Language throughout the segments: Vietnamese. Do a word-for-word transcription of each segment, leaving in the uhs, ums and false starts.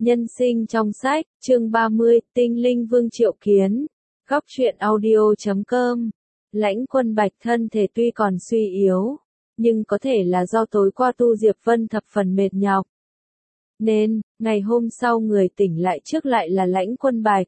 Nhân sinh trong sách, chương ba mươi, Tinh linh vương triệu kiến. Góc truyện audio chấm com. Lãnh Quân Bạch thân thể tuy còn suy yếu, nhưng có thể là do tối qua Tu Diệp Vân thập phần mệt nhọc. Nên, ngày hôm sau người tỉnh lại trước lại là Lãnh Quân Bạch.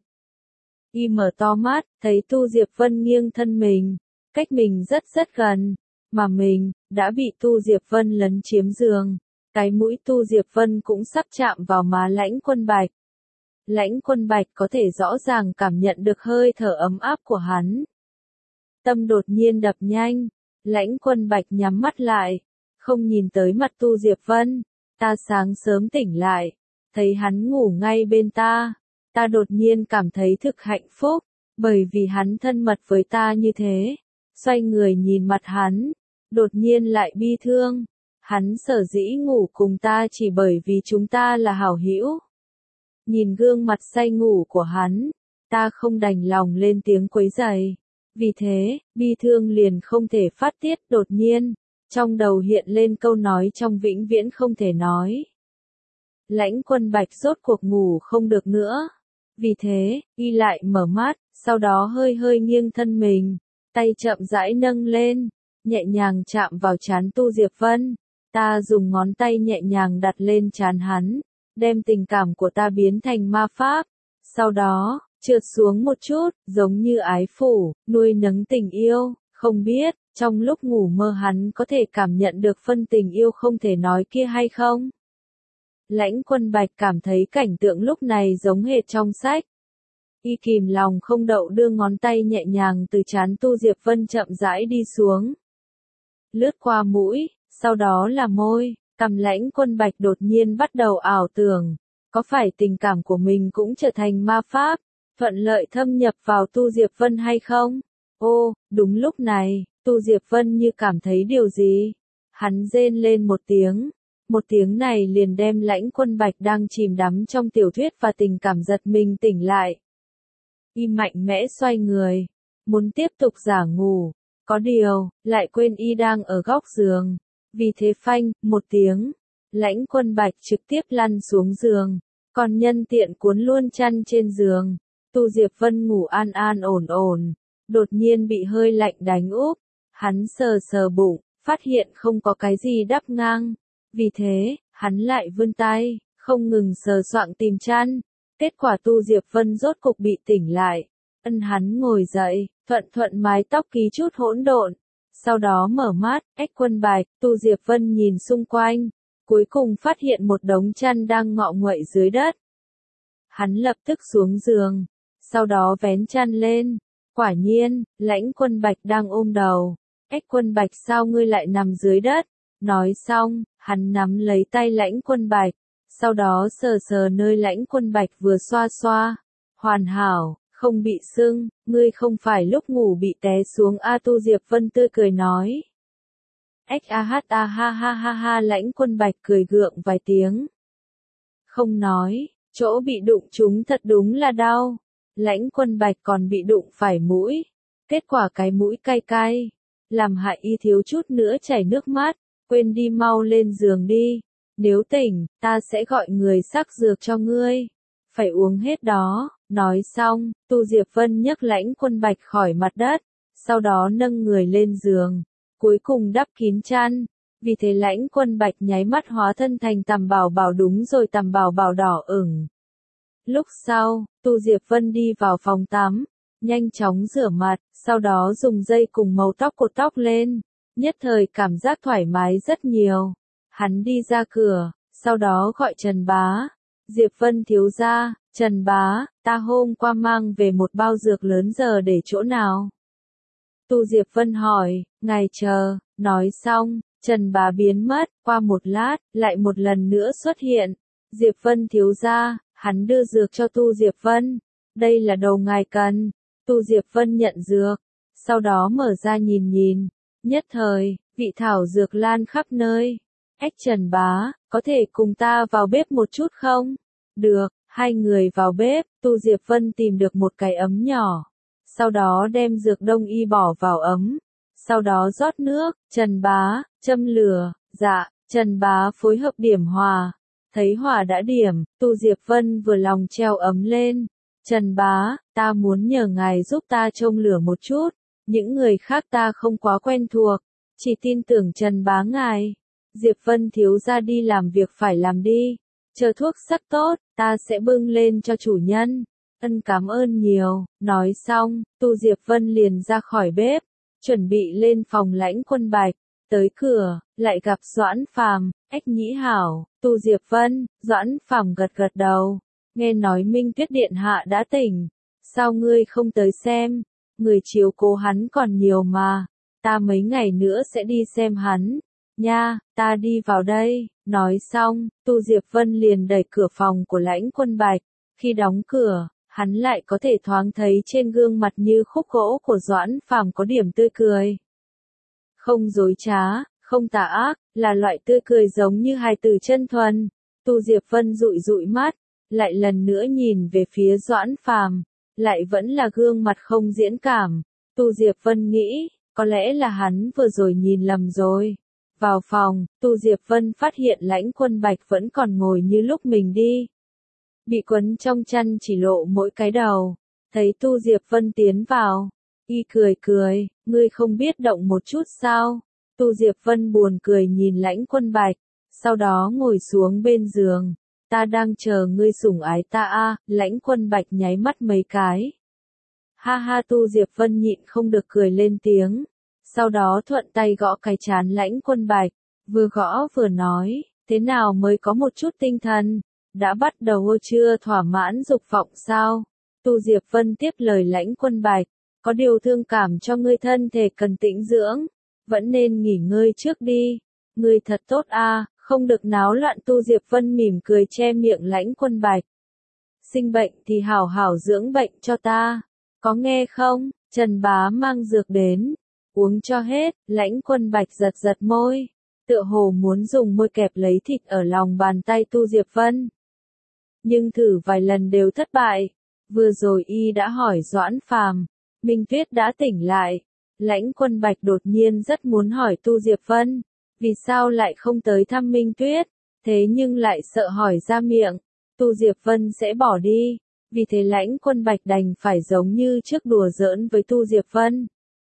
Y mở to mắt, thấy Tu Diệp Vân nghiêng thân mình, cách mình rất rất gần, mà mình, đã bị Tu Diệp Vân lấn chiếm giường. Cái mũi Tu Diệp Vân cũng sắp chạm vào má Lãnh Quân Bạch. Lãnh Quân Bạch có thể rõ ràng cảm nhận được hơi thở ấm áp của hắn. Tâm đột nhiên đập nhanh, Lãnh Quân Bạch nhắm mắt lại, không nhìn tới mặt Tu Diệp Vân. Ta sáng sớm tỉnh lại, thấy hắn ngủ ngay bên ta, ta đột nhiên cảm thấy thực hạnh phúc, bởi vì hắn thân mật với ta như thế. Xoay người nhìn mặt hắn, đột nhiên lại bi thương. Hắn sở dĩ ngủ cùng ta chỉ bởi vì chúng ta là hảo hữu. Nhìn gương mặt say ngủ của hắn, ta không đành lòng lên tiếng quấy rầy. Vì thế, bi thương liền không thể phát tiết. Đột nhiên, trong đầu hiện lên câu nói trong vĩnh viễn không thể nói. Lãnh Quân Bạch rốt cuộc ngủ không được nữa. Vì thế, y lại mở mắt, sau đó hơi hơi nghiêng thân mình, tay chậm rãi nâng lên, nhẹ nhàng chạm vào trán Tu Diệp Vân. Ta dùng ngón tay nhẹ nhàng đặt lên trán hắn, đem tình cảm của ta biến thành ma pháp, sau đó, trượt xuống một chút, giống như ái phủ, nuôi nấng tình yêu. Không biết, trong lúc ngủ mơ hắn có thể cảm nhận được phân tình yêu không thể nói kia hay không? Lãnh Quân Bạch cảm thấy cảnh tượng lúc này giống hệt trong sách. Y kìm lòng không đậu đưa ngón tay nhẹ nhàng từ trán Tu Diệp Vân chậm rãi đi xuống. Lướt qua mũi, sau đó là môi, cằm. Lãnh Quân Bạch đột nhiên bắt đầu ảo tưởng, có phải tình cảm của mình cũng trở thành ma pháp, thuận lợi thâm nhập vào Tu Diệp Vân hay không? Ô, đúng lúc này, Tu Diệp Vân như cảm thấy điều gì. Hắn rên lên một tiếng, một tiếng này liền đem Lãnh Quân Bạch đang chìm đắm trong tiểu thuyết và tình cảm giật mình tỉnh lại. Y mạnh mẽ xoay người, muốn tiếp tục giả ngủ, có điều, lại quên y đang ở góc giường. Vì thế phanh, một tiếng, Lãnh Quân Bạch trực tiếp lăn xuống giường, còn nhân tiện cuốn luôn chăn trên giường. Tu Diệp Vân ngủ an an ổn ổn, đột nhiên bị hơi lạnh đánh úp, hắn sờ sờ bụng, phát hiện không có cái gì đắp ngang. Vì thế, hắn lại vươn tay, không ngừng sờ soạng tìm chăn. Kết quả Tu Diệp Vân rốt cục bị tỉnh lại, ân hắn ngồi dậy, thuận thuận mái tóc ký chút hỗn độn. Sau đó mở mắt, ếch Quân Bạch, Tu Diệp Vân nhìn xung quanh, cuối cùng phát hiện một đống chăn đang ngọ nguậy dưới đất. Hắn lập tức xuống giường, sau đó vén chăn lên, quả nhiên, Lãnh Quân Bạch đang ôm đầu. Ếch Quân Bạch, sao ngươi lại nằm dưới đất? Nói xong, hắn nắm lấy tay Lãnh Quân Bạch, sau đó sờ sờ nơi Lãnh Quân Bạch vừa xoa xoa. Hoàn hảo, không bị sưng, ngươi không phải lúc ngủ bị té xuống a? Tu Diệp Vân tươi cười nói. Ếch a hát a ha ha ha ha. Lãnh Quân Bạch cười gượng vài tiếng. Không nói, chỗ bị đụng trúng thật đúng là đau. Lãnh Quân Bạch còn bị đụng phải mũi, kết quả cái mũi cay cay, làm hại y thiếu chút nữa chảy nước mắt. Quên đi, mau lên giường đi, nếu tỉnh, ta sẽ gọi người sắc dược cho ngươi, phải uống hết đó. Nói xong, Tu Diệp Vân nhấc Lãnh Quân Bạch khỏi mặt đất, sau đó nâng người lên giường, cuối cùng đắp kín chăn. Vì thế Lãnh Quân Bạch nháy mắt hóa thân thành Tằm Bảo Bảo, đúng rồi, Tằm Bảo Bảo đỏ ửng. Lúc sau, Tu Diệp Vân đi vào phòng tắm, nhanh chóng rửa mặt, sau đó dùng dây cùng màu tóc cột tóc lên, nhất thời cảm giác thoải mái rất nhiều. Hắn đi ra cửa, sau đó gọi Trần Bá. Diệp Vân thiếu gia, Trần Bá, ta hôm qua mang về một bao dược lớn, giờ để chỗ nào? Tu Diệp Vân hỏi. Ngài chờ. Nói xong, Trần Bá biến mất, qua một lát, lại một lần nữa xuất hiện. Diệp Vân thiếu gia, hắn đưa dược cho Tu Diệp Vân. Đây là đồ ngài cần. Tu Diệp Vân nhận dược, sau đó mở ra nhìn nhìn. Nhất thời, vị thảo dược lan khắp nơi. Ếch Trần Bá, có thể cùng ta vào bếp một chút không? Được, hai người vào bếp. Tu Diệp Vân tìm được một cái ấm nhỏ, sau đó đem dược đông y bỏ vào ấm, sau đó rót nước. Trần Bá, châm lửa. Dạ. Trần Bá phối hợp điểm hòa. Thấy hỏa đã điểm, Tu Diệp Vân vừa lòng treo ấm lên. Trần bá, ta muốn nhờ ngài giúp ta trông lửa một chút, những người khác ta không quá quen thuộc, chỉ tin tưởng Trần bá ngài. Diệp Vân thiếu gia đi làm việc phải làm đi, chờ thuốc sắc tốt, ta sẽ bưng lên cho chủ nhân. Ân cảm ơn nhiều, nói xong, Tu Diệp Vân liền ra khỏi bếp, chuẩn bị lên phòng Lãnh Quân Bạch. Tới cửa, lại gặp Doãn Phàm, ách nhĩ hảo, Tu Diệp Vân. Doãn Phàm gật gật đầu, nghe nói Minh Tuyết Điện Hạ đã tỉnh, sao ngươi không tới xem, người chiếu cố hắn còn nhiều mà, ta mấy ngày nữa sẽ đi xem hắn, nha, ta đi vào đây, nói xong, Tu Diệp Vân liền đẩy cửa phòng của Lãnh Quân Bạch, khi đóng cửa, hắn lại có thể thoáng thấy trên gương mặt như khúc gỗ của Doãn Phàm có điểm tươi cười. Không dối trá, không tà ác, là loại tươi cười giống như hài tử chân thuần. Tu Diệp Vân dụi dụi mắt, lại lần nữa nhìn về phía Doãn Phàm, lại vẫn là gương mặt không diễn cảm. Tu Diệp Vân nghĩ, có lẽ là hắn vừa rồi nhìn lầm rồi. Vào phòng, Tu Diệp Vân phát hiện Lãnh Quân Bạch vẫn còn ngồi như lúc mình đi. Bị quấn trong chăn chỉ lộ mỗi cái đầu. Thấy Tu Diệp Vân tiến vào, y cười cười, ngươi không biết động một chút sao? Tu Diệp Vân buồn cười nhìn Lãnh Quân Bạch, sau đó ngồi xuống bên giường. Ta đang chờ ngươi sủng ái ta a. Lãnh Quân Bạch nháy mắt mấy cái. Ha ha, Tu Diệp Vân nhịn không được cười lên tiếng. Sau đó thuận tay gõ cái trán Lãnh Quân Bạch, vừa gõ vừa nói, thế nào mới có một chút tinh thần, đã bắt đầu chưa thỏa mãn dục vọng sao? Tu Diệp Vân tiếp lời Lãnh Quân Bạch, có điều thương cảm cho ngươi thân thể cần tĩnh dưỡng, vẫn nên nghỉ ngơi trước đi, ngươi thật tốt a, không được náo loạn. Tu Diệp Vân mỉm cười che miệng Lãnh Quân Bạch. Sinh bệnh thì hảo hảo dưỡng bệnh cho ta, có nghe không? Trần bá mang dược đến, uống cho hết. Lãnh Quân Bạch giật giật môi, tựa hồ muốn dùng môi kẹp lấy thịt ở lòng bàn tay Tu Diệp Vân. Nhưng thử vài lần đều thất bại. Vừa rồi y đã hỏi Doãn Phàm, Minh Tuyết đã tỉnh lại. Lãnh Quân Bạch đột nhiên rất muốn hỏi Tu Diệp Vân, vì sao lại không tới thăm Minh Tuyết, thế nhưng lại sợ hỏi ra miệng, Tu Diệp Vân sẽ bỏ đi, vì thế Lãnh Quân Bạch đành phải giống như trước đùa giỡn với Tu Diệp Vân.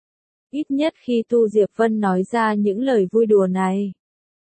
Ít nhất khi Tu Diệp Vân nói ra những lời vui đùa này,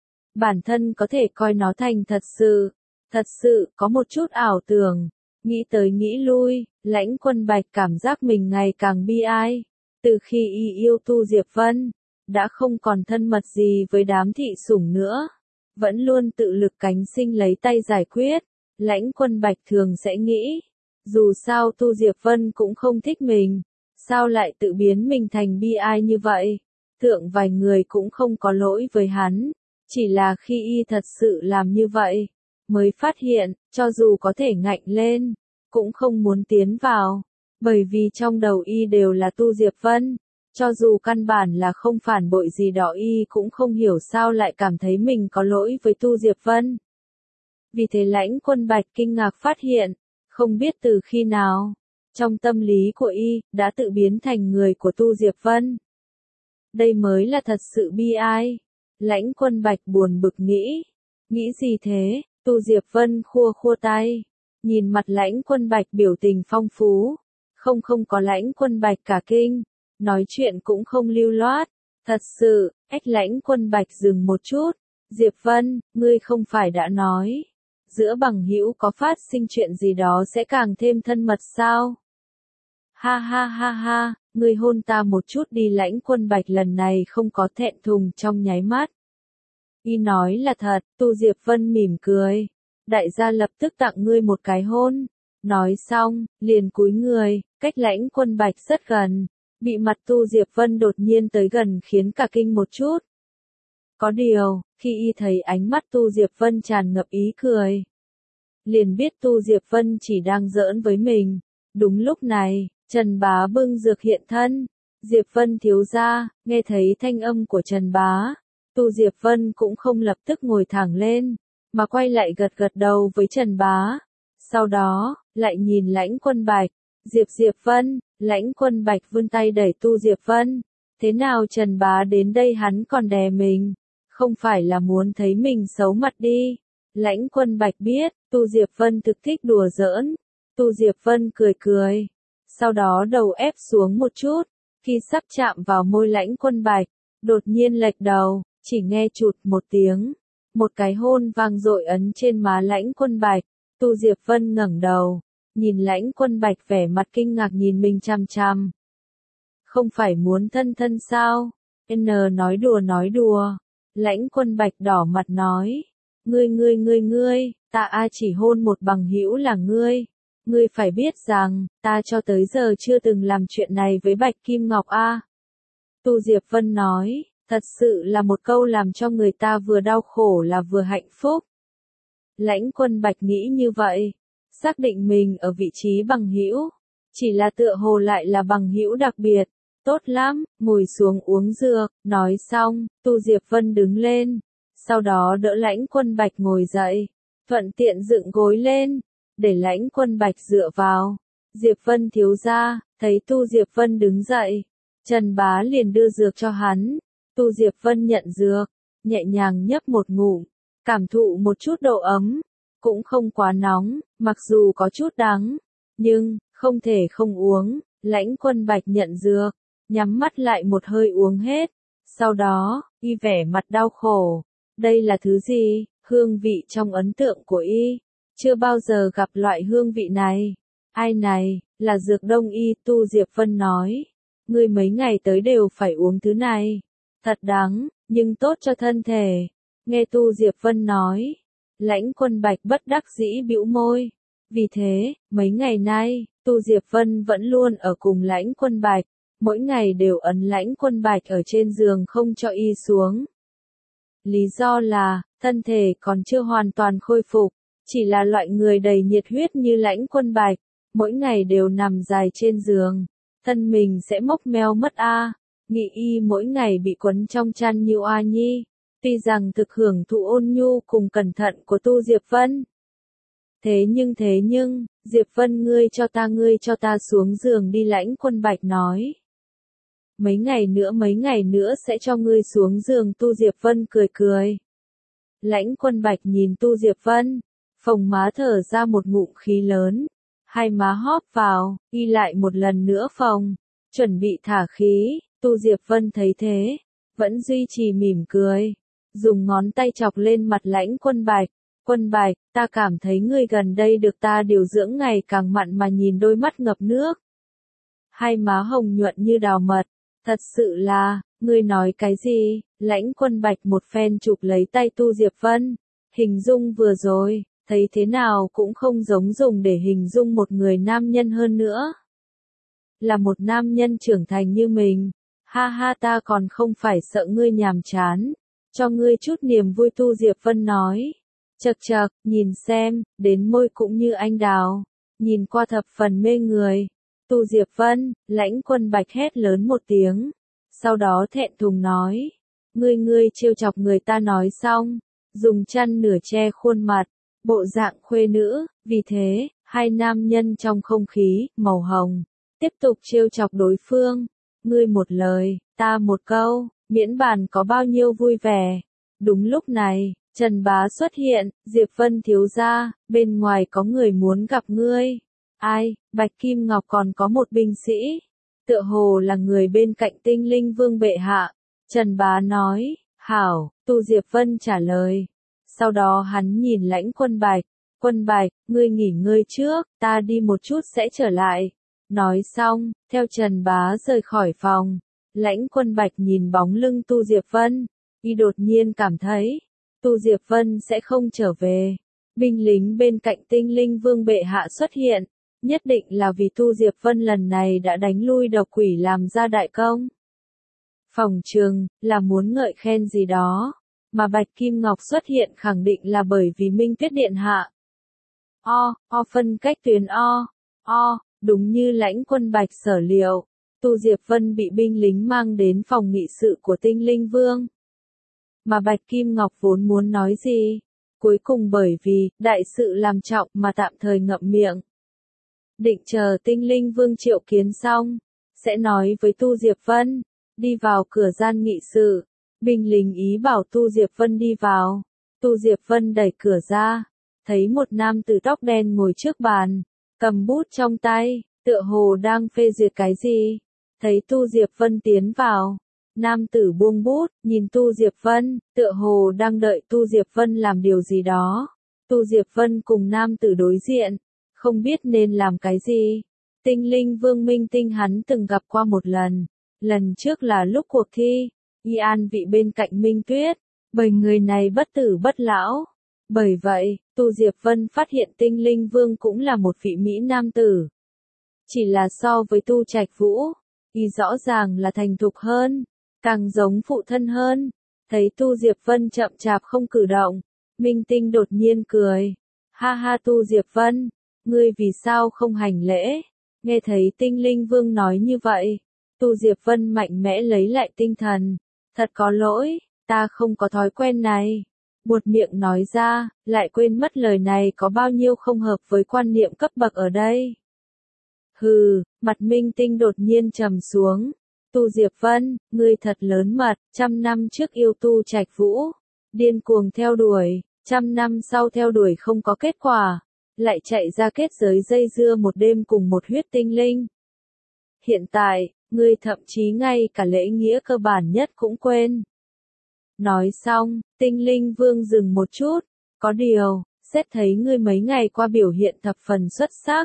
bản thân có thể coi nó thành thật sự, thật sự có một chút ảo tưởng, nghĩ tới nghĩ lui, Lãnh Quân Bạch cảm giác mình ngày càng bi ai. Từ khi y yêu Tu Diệp Vân, đã không còn thân mật gì với đám thị sủng nữa, vẫn luôn tự lực cánh sinh lấy tay giải quyết. Lãnh Quân Bạch thường sẽ nghĩ, dù sao Tu Diệp Vân cũng không thích mình, sao lại tự biến mình thành bi ai như vậy? Thượng vài người cũng không có lỗi với hắn, chỉ là khi y thật sự làm như vậy, mới phát hiện, cho dù có thể ngạnh lên, cũng không muốn tiến vào. Bởi vì trong đầu y đều là Tu Diệp Vân, cho dù căn bản là không phản bội gì đó y cũng không hiểu sao lại cảm thấy mình có lỗi với Tu Diệp Vân. Vì thế Lãnh Quân Bạch kinh ngạc phát hiện, không biết từ khi nào, trong tâm lý của y, đã tự biến thành người của Tu Diệp Vân. Đây mới là thật sự bi ai. Lãnh Quân Bạch buồn bực nghĩ, nghĩ gì thế? Tu Diệp Vân khua khua tay, nhìn mặt Lãnh Quân Bạch biểu tình phong phú. Không không có Lãnh Quân Bạch cả kinh, nói chuyện cũng không lưu loát, thật sự. Ách Lãnh Quân Bạch dừng một chút, Diệp Vân, ngươi không phải đã nói, giữa bằng hữu có phát sinh chuyện gì đó sẽ càng thêm thân mật sao? Ha ha ha ha, ngươi hôn ta một chút đi. Lãnh Quân Bạch lần này không có thẹn thùng trong nháy mắt. Y nói là thật. Tu Diệp Vân mỉm cười, đại gia lập tức tặng ngươi một cái hôn. Nói xong, liền cúi người, cách Lãnh Quân Bạch rất gần, bị mặt Tu Diệp Vân đột nhiên tới gần khiến cả kinh một chút. Có điều, khi y thấy ánh mắt Tu Diệp Vân tràn ngập ý cười, liền biết Tu Diệp Vân chỉ đang giỡn với mình. Đúng lúc này, Trần Bá bưng dược hiện thân. Diệp Vân thiếu gia, nghe thấy thanh âm của Trần Bá, Tu Diệp Vân cũng không lập tức ngồi thẳng lên, mà quay lại gật gật đầu với Trần Bá. Sau đó, lại nhìn Lãnh Quân Bạch, Diệp Diệp Vân. Lãnh Quân Bạch vươn tay đẩy Tu Diệp Vân. Thế nào Trần Bá đến đây hắn còn đè mình, không phải là muốn thấy mình xấu mặt đi. Lãnh Quân Bạch biết, Tu Diệp Vân thực thích đùa giỡn. Tu Diệp Vân cười cười. Sau đó đầu ép xuống một chút. Khi sắp chạm vào môi Lãnh Quân Bạch, đột nhiên lệch đầu, chỉ nghe chụt một tiếng. Một cái hôn vang dội ấn trên má Lãnh Quân Bạch. Tu Diệp Vân ngẩng đầu, nhìn Lãnh Quân Bạch vẻ mặt kinh ngạc nhìn mình chằm chằm. Không phải muốn thân thân sao? N nói đùa nói đùa. Lãnh Quân Bạch đỏ mặt nói. Ngươi ngươi ngươi ngươi, ta a chỉ hôn một bằng hữu là ngươi. Ngươi phải biết rằng, ta cho tới giờ chưa từng làm chuyện này với Bạch Kim Ngọc a. Tu Diệp Vân nói, thật sự là một câu làm cho người ta vừa đau khổ là vừa hạnh phúc. Lãnh Quân Bạch nghĩ như vậy, xác định mình ở vị trí bằng hữu, chỉ là tựa hồ lại là bằng hữu đặc biệt. Tốt lắm, ngồi xuống uống dược, nói xong, Tu Diệp Vân đứng lên, sau đó đỡ Lãnh Quân Bạch ngồi dậy, thuận tiện dựng gối lên, để Lãnh Quân Bạch dựa vào. Diệp Vân thiếu gia, thấy Tu Diệp Vân đứng dậy, Trần Bá liền đưa dược cho hắn. Tu Diệp Vân nhận dược, nhẹ nhàng nhấp một ngụm, cảm thụ một chút độ ấm, cũng không quá nóng, mặc dù có chút đắng, nhưng không thể không uống. Lãnh Quân Bạch nhận dược, nhắm mắt lại một hơi uống hết, sau đó, y vẻ mặt đau khổ. Đây là thứ gì? Hương vị trong ấn tượng của y, chưa bao giờ gặp loại hương vị này. Ai này, là dược đông y. Tu Diệp Vân nói, ngươi mấy ngày tới đều phải uống thứ này. Thật đắng, nhưng tốt cho thân thể. Nghe Tu Diệp Vân nói, Lãnh Quân Bạch bất đắc dĩ bĩu môi. Vì thế, mấy ngày nay, Tu Diệp Vân vẫn luôn ở cùng Lãnh Quân Bạch, mỗi ngày đều ấn Lãnh Quân Bạch ở trên giường không cho y xuống. Lý do là, thân thể còn chưa hoàn toàn khôi phục, chỉ là loại người đầy nhiệt huyết như Lãnh Quân Bạch, mỗi ngày đều nằm dài trên giường, thân mình sẽ mốc meo mất a. Nghĩ y mỗi ngày bị quấn trong chăn như oa nhi, tuy rằng thực hưởng thụ ôn nhu cùng cẩn thận của Tu Diệp Vân. Thế nhưng thế nhưng, Diệp Vân ngươi cho ta ngươi cho ta xuống giường đi. Lãnh Quân Bạch nói. Mấy ngày nữa mấy ngày nữa sẽ cho ngươi xuống giường. Tu Diệp Vân cười cười. Lãnh Quân Bạch nhìn Tu Diệp Vân, phồng má thở ra một ngụm khí lớn, hai má hóp vào, y lại một lần nữa phồng, chuẩn bị thả khí. Tu Diệp Vân thấy thế, vẫn duy trì mỉm cười, dùng ngón tay chọc lên mặt Lãnh Quân Bạch. Quân Bạch, ta cảm thấy ngươi gần đây được ta điều dưỡng ngày càng mặn mà nhìn đôi mắt ngập nước. Hai má hồng nhuận như đào mật, thật sự là, ngươi nói cái gì? Lãnh Quân Bạch một phen chụp lấy tay Tu Diệp Vân, hình dung vừa rồi, thấy thế nào cũng không giống dùng để hình dung một người nam nhân hơn nữa. Là một nam nhân trưởng thành như mình, ha ha ta còn không phải sợ ngươi nhàm chán, cho ngươi chút niềm vui. Tu Diệp Vân nói. Chậc chậc, nhìn xem, đến môi cũng như anh đào, nhìn qua thập phần mê người. Tu Diệp Vân, Lãnh Quân Bạch hét lớn một tiếng, sau đó thẹn thùng nói, ngươi ngươi trêu chọc người ta. Nói xong, dùng chăn nửa che khuôn mặt, bộ dạng khuê nữ. Vì thế, hai nam nhân trong không khí màu hồng tiếp tục trêu chọc đối phương, ngươi một lời, ta một câu, miễn bàn có bao nhiêu vui vẻ. Đúng lúc này, Trần Bá xuất hiện. Diệp Vân thiếu gia, bên ngoài có người muốn gặp ngươi. Ai? Bạch Kim Ngọc còn có một binh sĩ, tựa hồ là người bên cạnh Tinh Linh Vương bệ hạ. Trần Bá nói. Hảo. Tu Diệp Vân trả lời. Sau đó hắn nhìn Lãnh Quân Bạch. Quân Bạch, ngươi nghỉ ngơi trước, ta đi một chút sẽ trở lại. Nói xong, theo Trần Bá rời khỏi phòng, Lãnh Quân Bạch nhìn bóng lưng Tu Diệp Vân, y đột nhiên cảm thấy Tu Diệp Vân sẽ không trở về. Binh lính bên cạnh Tinh Linh Vương bệ hạ xuất hiện, nhất định là vì Tu Diệp Vân lần này đã đánh lui độc quỷ làm ra đại công. Phòng trường, là muốn ngợi khen gì đó, mà Bạch Kim Ngọc xuất hiện khẳng định là bởi vì Minh Tuyết Điện hạ. O, o phân cách tuyến o, o, đúng như Lãnh Quân Bạch sở liệu, Tu Diệp Vân bị binh lính mang đến phòng nghị sự của Tinh Linh Vương. Mà Bạch Kim Ngọc vốn muốn nói gì, cuối cùng bởi vì đại sự làm trọng mà tạm thời ngậm miệng. Định chờ Tinh Linh Vương triệu kiến xong, sẽ nói với Tu Diệp Vân. Đi vào cửa gian nghị sự, binh lính ý bảo Tu Diệp Vân đi vào. Tu Diệp Vân đẩy cửa ra, thấy một nam tử tóc đen ngồi trước bàn, cầm bút trong tay, tựa hồ đang phê duyệt cái gì. Thấy Tu Diệp Vân tiến vào, nam tử buông bút, nhìn Tu Diệp Vân, tựa hồ đang đợi Tu Diệp Vân làm điều gì đó. Tu Diệp Vân cùng nam tử đối diện, không biết nên làm cái gì. Tinh linh vương Minh Tinh hắn từng gặp qua một lần, lần trước là lúc cuộc thi, y an vị bên cạnh Minh Tuyết, bởi người này bất tử bất lão. Bởi vậy, Tu Diệp Vân phát hiện tinh linh vương cũng là một vị Mỹ nam tử. Chỉ là so với Tu Trạch Vũ, y rõ ràng là thành thục hơn, càng giống phụ thân hơn. Thấy Tu Diệp Vân chậm chạp không cử động, Minh Tinh đột nhiên cười. Ha ha Tu Diệp Vân, ngươi vì sao không hành lễ? Nghe thấy tinh linh vương nói như vậy, Tu Diệp Vân mạnh mẽ lấy lại tinh thần. Thật có lỗi, ta không có thói quen này. Buột miệng nói ra, lại quên mất lời này có bao nhiêu không hợp với quan niệm cấp bậc ở đây. Hừ, mặt Minh Tinh đột nhiên trầm xuống. Tu Diệp Vân, ngươi thật lớn mật, trăm năm trước yêu Tu Trạch Vũ, điên cuồng theo đuổi, trăm năm sau theo đuổi không có kết quả, lại chạy ra kết giới dây dưa một đêm cùng một huyết tinh linh. Hiện tại, ngươi thậm chí ngay cả lễ nghĩa cơ bản nhất cũng quên. Nói xong, tinh linh vương dừng một chút, có điều, xét thấy ngươi mấy ngày qua biểu hiện thập phần xuất sắc.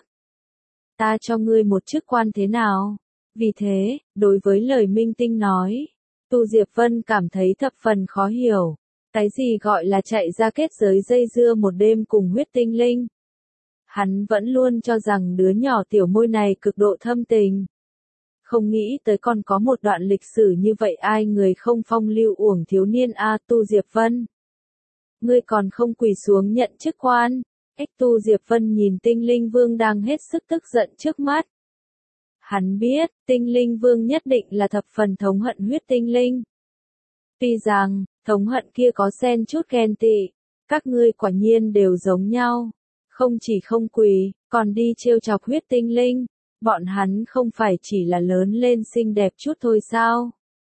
Ta cho ngươi một chức quan thế nào? Vì thế, đối với lời Minh Tinh nói, Tu Diệp Vân cảm thấy thập phần khó hiểu. Cái gì gọi là chạy ra kết giới dây dưa một đêm cùng huyết tinh linh? Hắn vẫn luôn cho rằng đứa nhỏ tiểu môi này cực độ thâm tình. Không nghĩ tới còn có một đoạn lịch sử như vậy, ai người không phong lưu uổng thiếu niên a. Tu Diệp Vân. Ngươi còn không quỳ xuống nhận chức quan. Ếch Tu Diệp Vân nhìn tinh linh vương đang hết sức tức giận trước mắt. Hắn biết, tinh linh vương nhất định là thập phần thống hận huyết tinh linh. Tuy rằng, thống hận kia có xen chút ghen tị, các ngươi quả nhiên đều giống nhau. Không chỉ không quỳ, còn đi trêu chọc huyết tinh linh. Bọn hắn không phải chỉ là lớn lên xinh đẹp chút thôi sao?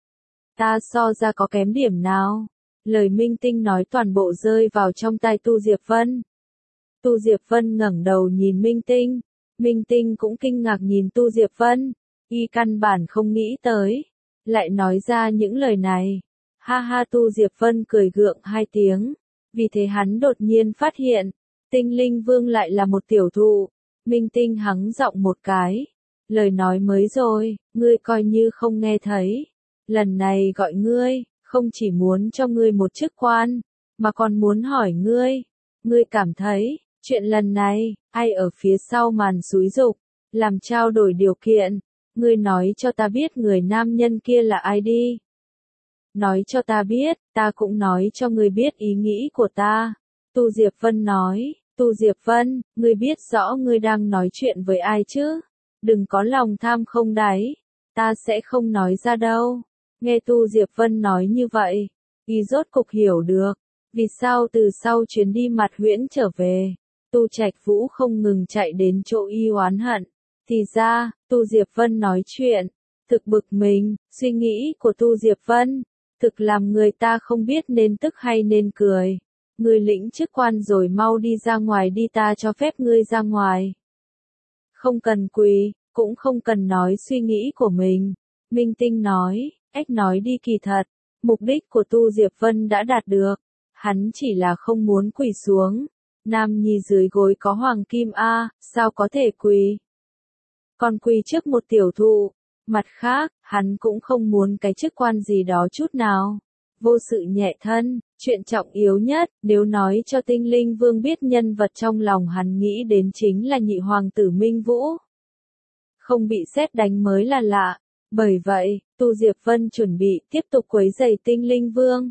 Ta so ra có kém điểm nào? Lời Minh Tinh nói toàn bộ rơi vào trong tai Tu Diệp Vân. Tu Diệp Vân ngẩng đầu nhìn Minh Tinh. Minh Tinh cũng kinh ngạc nhìn Tu Diệp Vân. Y căn bản không nghĩ tới. Lại nói ra những lời này. Ha ha Tu Diệp Vân cười gượng hai tiếng. Vì thế hắn đột nhiên phát hiện. Tinh linh vương lại là một tiểu thụ. Minh Tinh hắng giọng một cái. Lời nói mới rồi, ngươi coi như không nghe thấy. Lần này gọi ngươi, không chỉ muốn cho ngươi một chức quan, mà còn muốn hỏi ngươi. Ngươi cảm thấy, chuyện lần này, ai ở phía sau màn xúi giục, làm trao đổi điều kiện. Ngươi nói cho ta biết người nam nhân kia là ai đi. Nói cho ta biết, ta cũng nói cho ngươi biết ý nghĩ của ta. Tu Diệp Vân nói. Tu Diệp Vân, ngươi biết rõ ngươi đang nói chuyện với ai chứ? Đừng có lòng tham không đáy. Ta sẽ không nói ra đâu. Nghe Tu Diệp Vân nói như vậy, y rốt cục hiểu được. Vì sao từ sau chuyến đi mặt huyễn trở về, Tu Trạch Vũ không ngừng chạy đến chỗ y oán hận. Thì ra, Tu Diệp Vân nói chuyện, thực bực mình, suy nghĩ của Tu Diệp Vân, thực làm người ta không biết nên tức hay nên cười. Ngươi lĩnh chức quan rồi mau đi ra ngoài đi, ta cho phép ngươi ra ngoài. Không cần quỳ, cũng không cần nói suy nghĩ của mình. Minh Tinh nói, ếch nói đi kỳ thật. Mục đích của Tu Diệp Vân đã đạt được. Hắn chỉ là không muốn quỳ xuống. Nam nhi dưới gối có hoàng kim a, sao có thể quỳ? Còn quỳ trước một tiểu thụ. Mặt khác, hắn cũng không muốn cái chức quan gì đó chút nào. Vô sự nhẹ thân, chuyện trọng yếu nhất, nếu nói cho tinh linh vương biết nhân vật trong lòng hắn nghĩ đến chính là nhị hoàng tử Minh Vũ. Không bị sét đánh mới là lạ. Bởi vậy, Tu Diệp Vân chuẩn bị tiếp tục quấy rầy tinh linh vương.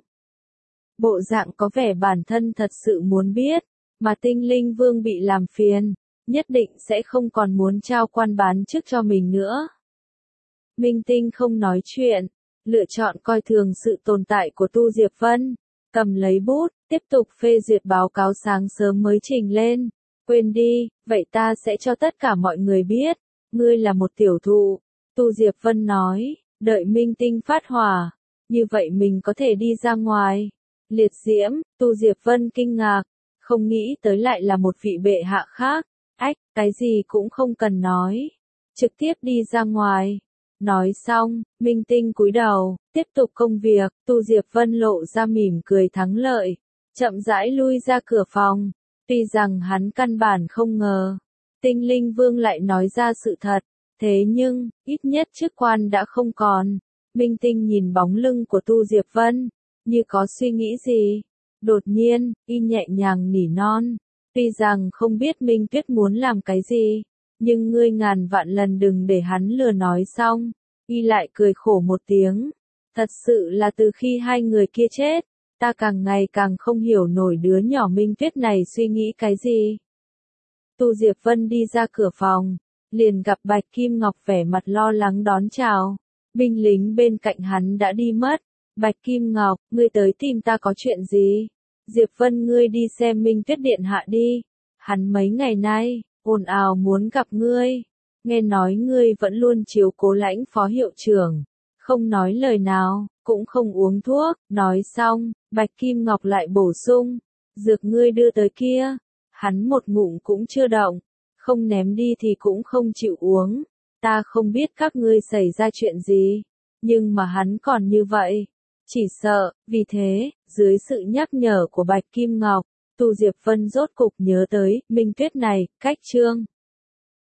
Bộ dạng có vẻ bản thân thật sự muốn biết, mà tinh linh vương bị làm phiền, nhất định sẽ không còn muốn trao quan bán chức cho mình nữa. Minh Tinh không nói chuyện, lựa chọn coi thường sự tồn tại của Tu Diệp Vân, cầm lấy bút, tiếp tục phê duyệt báo cáo sáng sớm mới trình lên. Quên đi, vậy ta sẽ cho tất cả mọi người biết, ngươi là một tiểu thụ. Tu Diệp Vân nói, đợi Minh Tinh phát hỏa, như vậy mình có thể đi ra ngoài. Liệt diễm, Tu Diệp Vân kinh ngạc, không nghĩ tới lại là một vị bệ hạ khác. Ách, cái gì cũng không cần nói. Trực tiếp đi ra ngoài. Nói xong, Minh Tinh cúi đầu, tiếp tục công việc, Tu Diệp Vân lộ ra mỉm cười thắng lợi, chậm rãi lui ra cửa phòng. Tuy rằng hắn căn bản không ngờ, Tinh Linh Vương lại nói ra sự thật, thế nhưng, ít nhất chức quan đã không còn. Minh Tinh nhìn bóng lưng của Tu Diệp Vân, như có suy nghĩ gì. Đột nhiên, y nhẹ nhàng nỉ non, tuy rằng không biết Minh Tuyết muốn làm cái gì, nhưng ngươi ngàn vạn lần đừng để hắn lừa nói xong. Y lại cười khổ một tiếng. Thật sự là từ khi hai người kia chết, ta càng ngày càng không hiểu nổi đứa nhỏ Minh Tuyết này suy nghĩ cái gì. Tu Diệp Vân đi ra cửa phòng, liền gặp Bạch Kim Ngọc vẻ mặt lo lắng đón chào. Binh lính bên cạnh hắn đã đi mất. Bạch Kim Ngọc, ngươi tới tìm ta có chuyện gì? Diệp Vân ngươi đi xem Minh Tuyết điện hạ đi. Hắn mấy ngày nay, ồn ào muốn gặp ngươi. Nghe nói ngươi vẫn luôn chiếu cố Lãnh phó hiệu trưởng. Không nói lời nào, cũng không uống thuốc. Nói xong, Bạch Kim Ngọc lại bổ sung. Dược ngươi đưa tới kia. Hắn một ngụm cũng chưa động. Không ném đi thì cũng không chịu uống. Ta không biết các ngươi xảy ra chuyện gì. Nhưng mà hắn còn như vậy. Chỉ sợ, vì thế, dưới sự nhắc nhở của Bạch Kim Ngọc, Tu Diệp Vân rốt cục nhớ tới, Minh Tuyết này, cách chương.